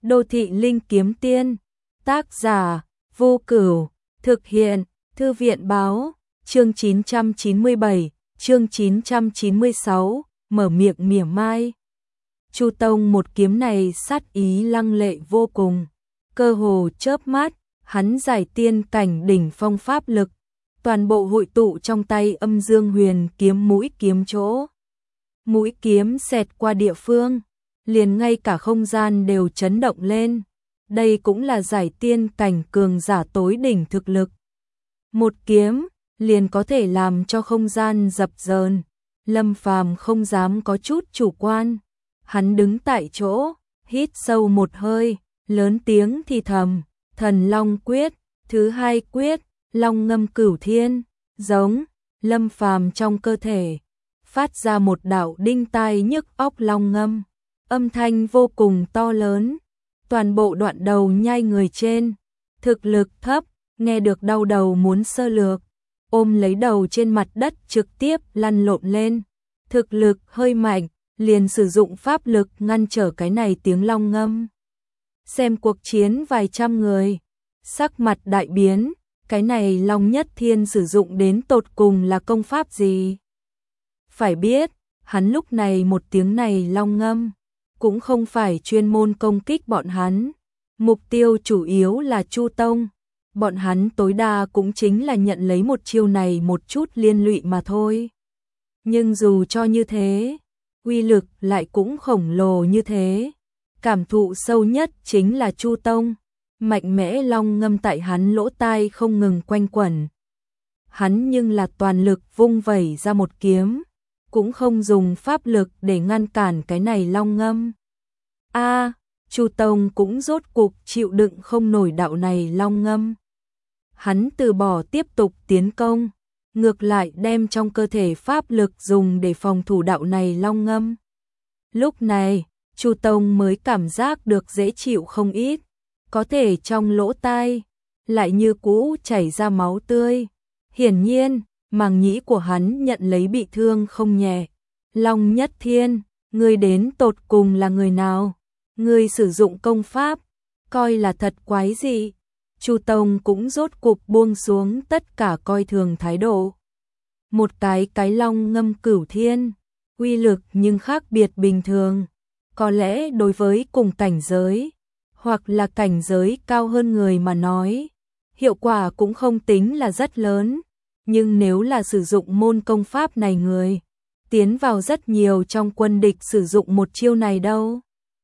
Đô thị linh kiếm tiên, tác giả, Vô Cửu, thực hiện, Thư viện báo, chương 997, chương 996, mở miệng mỉa mai. Chu Tông một kiếm này sát ý lăng lệ vô cùng, cơ hồ chớp mắt, hắn giải tiên cảnh đỉnh phong pháp lực, toàn bộ hội tụ trong tay Âm Dương Huyền kiếm mũi kiếm chỗ. Mũi kiếm xẹt qua địa phương, liền ngay cả không gian đều chấn động lên. Đây cũng là giải tiên cảnh cường giả tối đỉnh thực lực. Một kiếm liền có thể làm cho không gian dập dờn. Lâm Phàm không dám có chút chủ quan. Hắn đứng tại chỗ, hít sâu một hơi, lớn tiếng thì thầm, Thần Long quyết, thứ hai quyết, Long ngâm cửu thiên, giống. Lâm Phàm trong cơ thể phát ra một đạo đinh tai nhức óc long ngâm, âm thanh vô cùng to lớn, toàn bộ đoạn đầu nhai người trên, thực lực thấp, nghe được đau đầu muốn sơ lược, ôm lấy đầu trên mặt đất trực tiếp lăn lộn lên, thực lực hơi mạnh, liền sử dụng pháp lực ngăn trở cái này tiếng long ngâm. Xem cuộc chiến vài trăm người, sắc mặt đại biến, cái này Long Nhất Thiên sử dụng đến tột cùng là công pháp gì? Phải biết, hắn lúc này một tiếng này long ngâm, cũng không phải chuyên môn công kích bọn hắn. Mục tiêu chủ yếu là Chu Tông. Bọn hắn tối đa cũng chính là nhận lấy một chiêu này một chút liên lụy mà thôi. Nhưng dù cho như thế, uy lực lại cũng khổng lồ như thế. Cảm thụ sâu nhất chính là Chu Tông. Mạnh mẽ long ngâm tại hắn lỗ tai không ngừng quanh quẩn. Hắn nhưng là toàn lực vung vẩy ra một kiếm, cũng không dùng pháp lực để ngăn cản cái này long ngâm. Chu Tông cũng rốt cục chịu đựng không nổi đạo này long ngâm. Hắn từ bỏ tiếp tục tiến công, ngược lại đem trong cơ thể pháp lực dùng để phòng thủ đạo này long ngâm. Lúc này, Chu Tông mới cảm giác được dễ chịu không ít, có thể trong lỗ tai lại như cũ chảy ra máu tươi. Hiển nhiên, màng nhĩ của hắn nhận lấy bị thương không nhẹ. Long Nhất Thiên, ngươi đến tột cùng là người nào? Ngươi sử dụng công pháp, coi là thật quái dị. Chu Tông cũng rốt cục buông xuống tất cả coi thường thái độ. Một cái long ngâm cửu thiên, uy lực nhưng khác biệt bình thường. Có lẽ đối với cùng cảnh giới, hoặc là cảnh giới cao hơn người mà nói, hiệu quả cũng không tính là rất lớn. Nhưng nếu là sử dụng môn công pháp này người, tiến vào rất nhiều trong quân địch sử dụng một chiêu này đâu.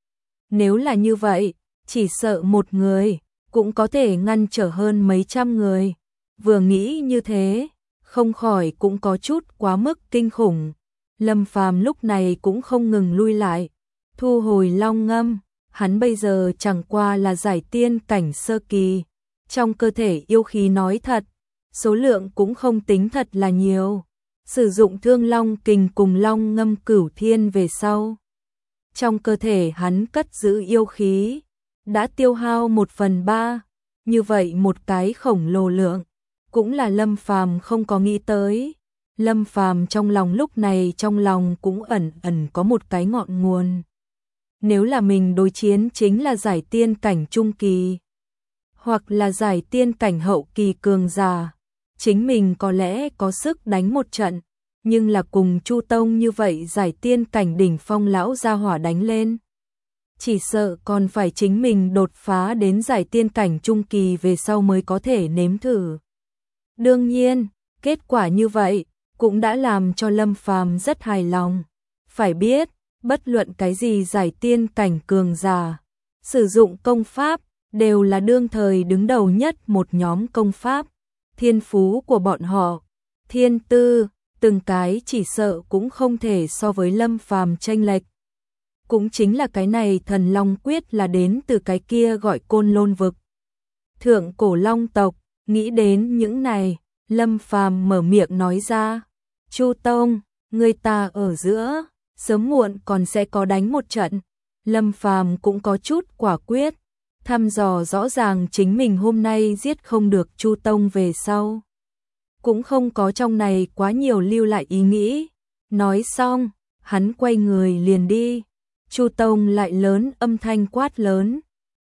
Nếu là như vậy, chỉ sợ một người, cũng có thể ngăn trở hơn mấy trăm người. Vừa nghĩ như thế, không khỏi cũng có chút quá mức kinh khủng. Lâm Phàm lúc này cũng không ngừng lui lại, thu hồi long ngâm. Hắn bây giờ chẳng qua là giải tiên cảnh sơ kỳ, trong cơ thể yêu khí nói thật, số lượng cũng không tính thật là nhiều. Sử dụng Thương Long Kình cùng Long ngâm cửu thiên về sau, trong cơ thể hắn cất giữ yêu khí, đã tiêu hao 1/3, như vậy một cái khổng lồ lượng, cũng là Lâm Phàm không có nghĩ tới. Lâm Phàm trong lòng lúc này trong lòng cũng ẩn ẩn có một cái ngọn nguồn. Nếu là mình đối chiến chính là giải tiên cảnh trung kỳ, hoặc là giải tiên cảnh hậu kỳ cường giả, chính mình có lẽ có sức đánh một trận, nhưng là cùng Chu Tông như vậy giải tiên cảnh đỉnh phong lão gia hỏa đánh lên, chỉ sợ còn phải chính mình đột phá đến giải tiên cảnh trung kỳ về sau mới có thể nếm thử. Đương nhiên, kết quả như vậy cũng đã làm cho Lâm Phàm rất hài lòng. Phải biết, bất luận cái gì giải tiên cảnh cường giả, sử dụng công pháp đều là đương thời đứng đầu nhất một nhóm công pháp. Thiên phú của bọn họ, thiên tư, từng cái chỉ sợ cũng không thể so với Lâm Phàm chênh lệch. Cũng chính là cái này Thần Long quyết là đến từ cái kia gọi Côn Lôn vực. Thượng cổ long tộc, nghĩ đến những này, Lâm Phàm mở miệng nói ra, Chu Tông, người ta ở giữa, sớm muộn còn sẽ có đánh một trận. Lâm Phàm cũng có chút quả quyết, thăm dò rõ ràng chính mình hôm nay giết không được Chu Tông về sau, cũng không có trong này quá nhiều lưu lại ý nghĩ. Nói xong, hắn quay người liền đi. Chu Tông lại lớn âm thanh quát lớn,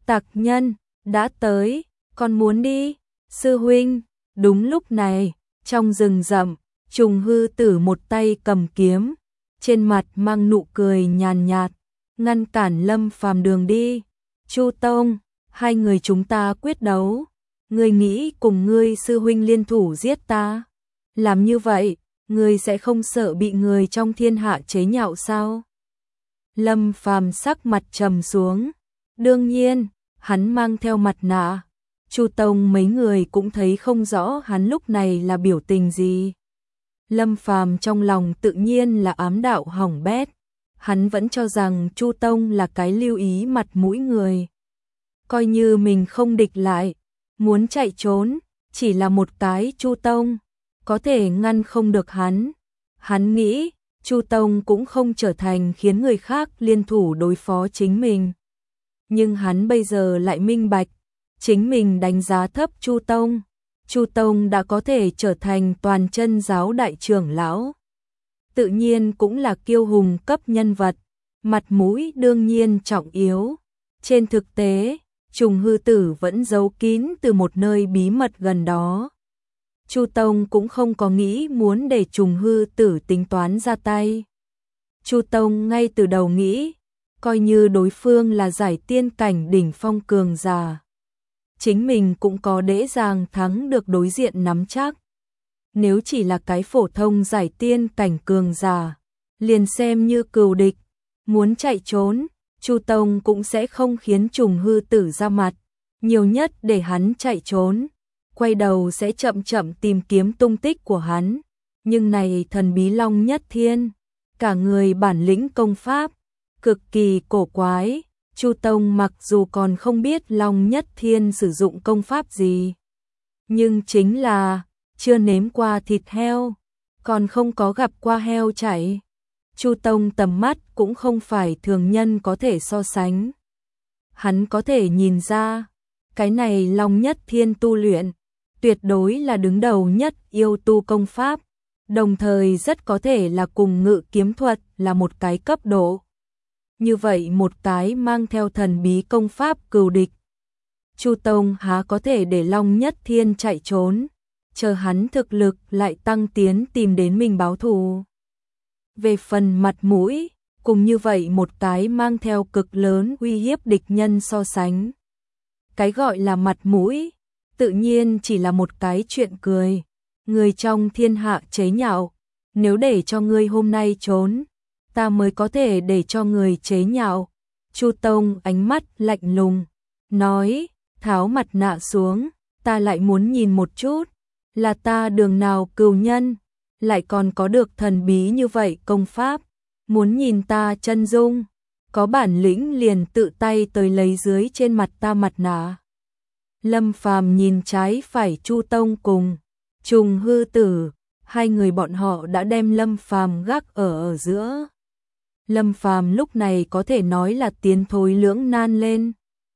Tạc Nhân, đã tới, con muốn đi. Sư huynh, đúng lúc này, trong rừng rậm, Trùng Hư Tử một tay cầm kiếm, trên mặt mang nụ cười nhàn nhạt, ngăn cản Lâm Phàm đường đi. Chu Tông, hai người chúng ta quyết đấu. Ngươi nghĩ cùng ngươi sư huynh liên thủ giết ta? Làm như vậy, ngươi sẽ không sợ bị người trong thiên hạ chế nhạo sao? Lâm Phàm sắc mặt trầm xuống. Đương nhiên, hắn mang theo mặt nạ. Chu Tông mấy người cũng thấy không rõ hắn lúc này là biểu tình gì. Lâm Phàm trong lòng tự nhiên là ám đạo hỏng bét. Hắn vẫn cho rằng Chu Tông là cái lưu ý mặt mũi người. Coi như mình không địch lại, muốn chạy trốn, chỉ là một cái Chu Tông, có thể ngăn không được hắn. Hắn nghĩ, Chu Tông cũng không trở thành khiến người khác liên thủ đối phó chính mình. Nhưng hắn bây giờ lại minh bạch, chính mình đánh giá thấp Chu Tông. Chu Tông đã có thể trở thành toàn chân giáo đại trưởng lão. Tự nhiên cũng là kiêu hùng cấp nhân vật, mặt mũi đương nhiên trọng yếu. Trên thực tế, Trùng Hư Tử vẫn giấu kín từ một nơi bí mật gần đó. Chu Tông cũng không có nghĩ muốn để Trùng Hư Tử tính toán ra tay. Chu Tông ngay từ đầu nghĩ, coi như đối phương là giải tiên cảnh đỉnh phong cường giả, chính mình cũng có dễ dàng thắng được đối diện nắm chắc. Nếu chỉ là cái phổ thông giải tiên cảnh cường giả, liền xem như cừu địch, muốn chạy trốn, Chu Tông cũng sẽ không khiến Trùng Hư Tử ra mặt, nhiều nhất để hắn chạy trốn, quay đầu sẽ chậm chậm tìm kiếm tung tích của hắn. Nhưng này thần bí Long Nhất Thiên, cả người bản lĩnh công pháp, cực kỳ cổ quái. Chu Tông mặc dù còn không biết Long Nhất Thiên sử dụng công pháp gì, nhưng chính là chưa nếm qua thịt heo, còn không có gặp qua heo chạy. Chu Tông tầm mắt cũng không phải thường nhân có thể so sánh. Hắn có thể nhìn ra, cái này Long Nhất Thiên tu luyện, tuyệt đối là đứng đầu nhất yêu tu công pháp, đồng thời rất có thể là cùng Ngự kiếm thuật là một cái cấp độ. Như vậy một cái mang theo thần bí công pháp cừu địch, Chu Tông há có thể để Long Nhất Thiên chạy trốn, chờ hắn thực lực lại tăng tiến tìm đến mình báo thù. Về phần mặt mũi, cùng như vậy một cái mang theo cực lớn uy hiếp địch nhân so sánh. Cái gọi là mặt mũi, tự nhiên chỉ là một cái chuyện cười. Người trong thiên hạ chế nhạo, nếu để cho ngươi hôm nay trốn, ta mới có thể để cho người chế nhạo. Chu Tông ánh mắt lạnh lùng, nói, tháo mặt nạ xuống, ta lại muốn nhìn một chút, là ta đường nào cừu nhân, lại còn có được thần bí như vậy công pháp, muốn nhìn ta chân dung, có bản lĩnh liền tự tay tới lấy dưới trên mặt ta mặt nạ. Lâm Phàm nhìn trái phải Chu Tông cùng Trùng Hư Tử, hai người bọn họ đã đem Lâm Phàm gác ở giữa. Lâm Phàm lúc này có thể nói là tiến thối lưỡng nan lên.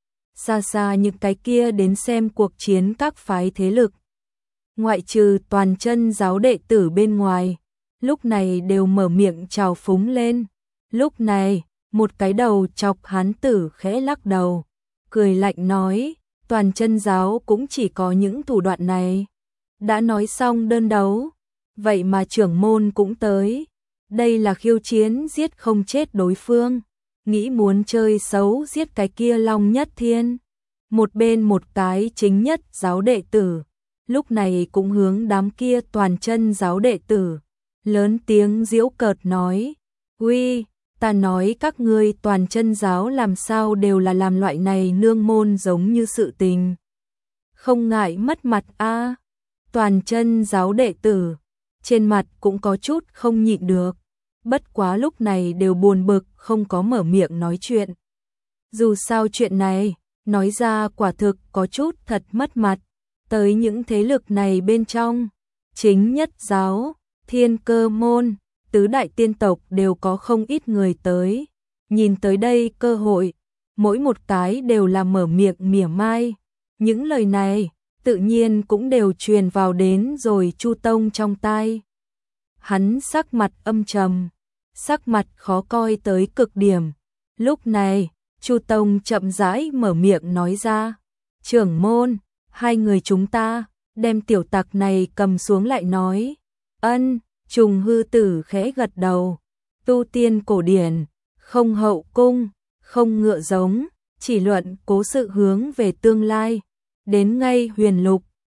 Xa xa những cái kia đến xem cuộc chiến các phái thế lực, ngoại trừ toàn chân giáo đệ tử bên ngoài, lúc này đều mở miệng trào phúng lên. Lúc này, một cái đầu chọc hán tử khẽ lắc đầu, cười lạnh nói, toàn chân giáo cũng chỉ có những thủ đoạn này. Đã nói xong đơn đấu, vậy mà trưởng môn cũng tới. Đây là khiêu chiến giết không chết đối phương, nghĩ muốn chơi xấu giết cái kia Long Nhất Thiên. Một bên một cái chính nhất giáo đệ tử, lúc này cũng hướng đám kia toàn chân giáo đệ tử, lớn tiếng giễu cợt nói, uy, ta nói các ngươi toàn chân giáo làm sao đều là làm loại này nương môn giống như sự tình. Không ngại mất mặt a. Toàn chân giáo đệ tử, trên mặt cũng có chút không nhịn được, bất quá lúc này đều buồn bực không có mở miệng nói chuyện. Dù sao chuyện này, nói ra quả thực có chút thật mất mặt, tới những thế lực này bên trong, chính nhất giáo, Thiên Cơ môn, tứ đại tiên tộc đều có không ít người tới, nhìn tới đây cơ hội, mỗi một cái đều là mở miệng mỉa mai, những lời này tự nhiên cũng đều truyền vào đến rồi Chu Tông trong tai. Hắn sắc mặt âm trầm, sắc mặt khó coi tới cực điểm, lúc này Chu Tông chậm rãi mở miệng nói ra, trưởng môn, hai người chúng ta, đem tiểu tặc này cầm xuống lại nói. Ân, Trùng Hư Tử khẽ gật đầu, tu tiên cổ điển, không hậu cung, không ngựa giống, chỉ luận cố sự hướng về tương lai, đến ngay huyền lục,